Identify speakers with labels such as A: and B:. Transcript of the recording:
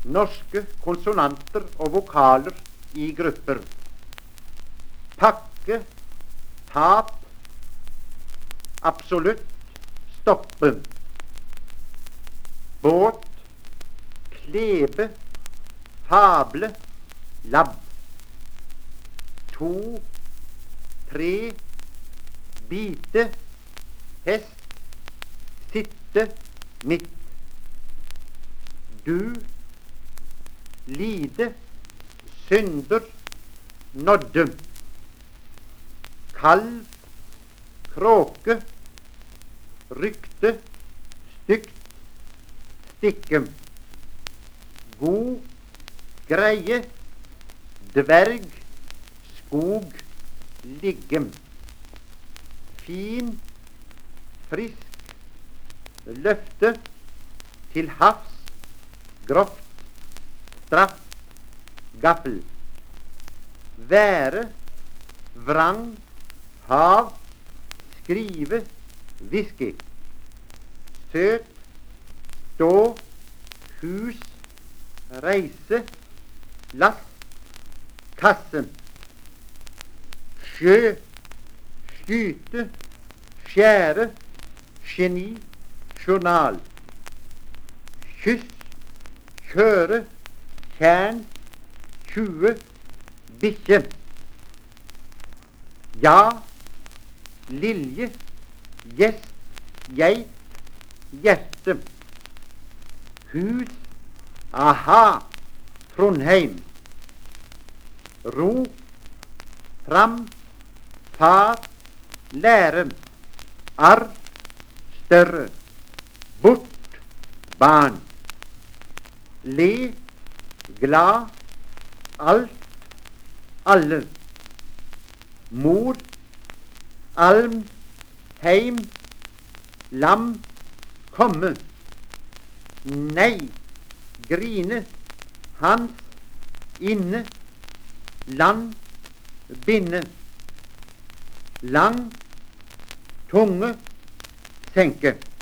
A: norske konsonanter og vokaler i grupper. Pakke, tap, absolutt, stoppe. Båt, klebe, fable, labb. 2, 3, bite, hest, sitte, midt. Du, lide, synder, nådde. Kalv, kråke, rykte, stygt, stikke. God, greie, dverg, skog, ligge. Fin, frisk, løfte, til havs, grovt, straff, gaffel. Være, vrang, hav, skrive, whisky. Søt, stå, hus, reise, lass, kasse. Sjø, skyte, skjære, geni, journal. Kyss, kjøre, tjern, 20, bikkje. Ja, lilje, gjest, geit, hjerte. Hus, aha, Trondheim. Ro, fram, far, lære. Arr, større. Bort, barn. Le, glad, alt, alle. Mor, alm, heim, lam, komme. Nei, grine, hans, inne, land, binde. Lang, tunge, senke.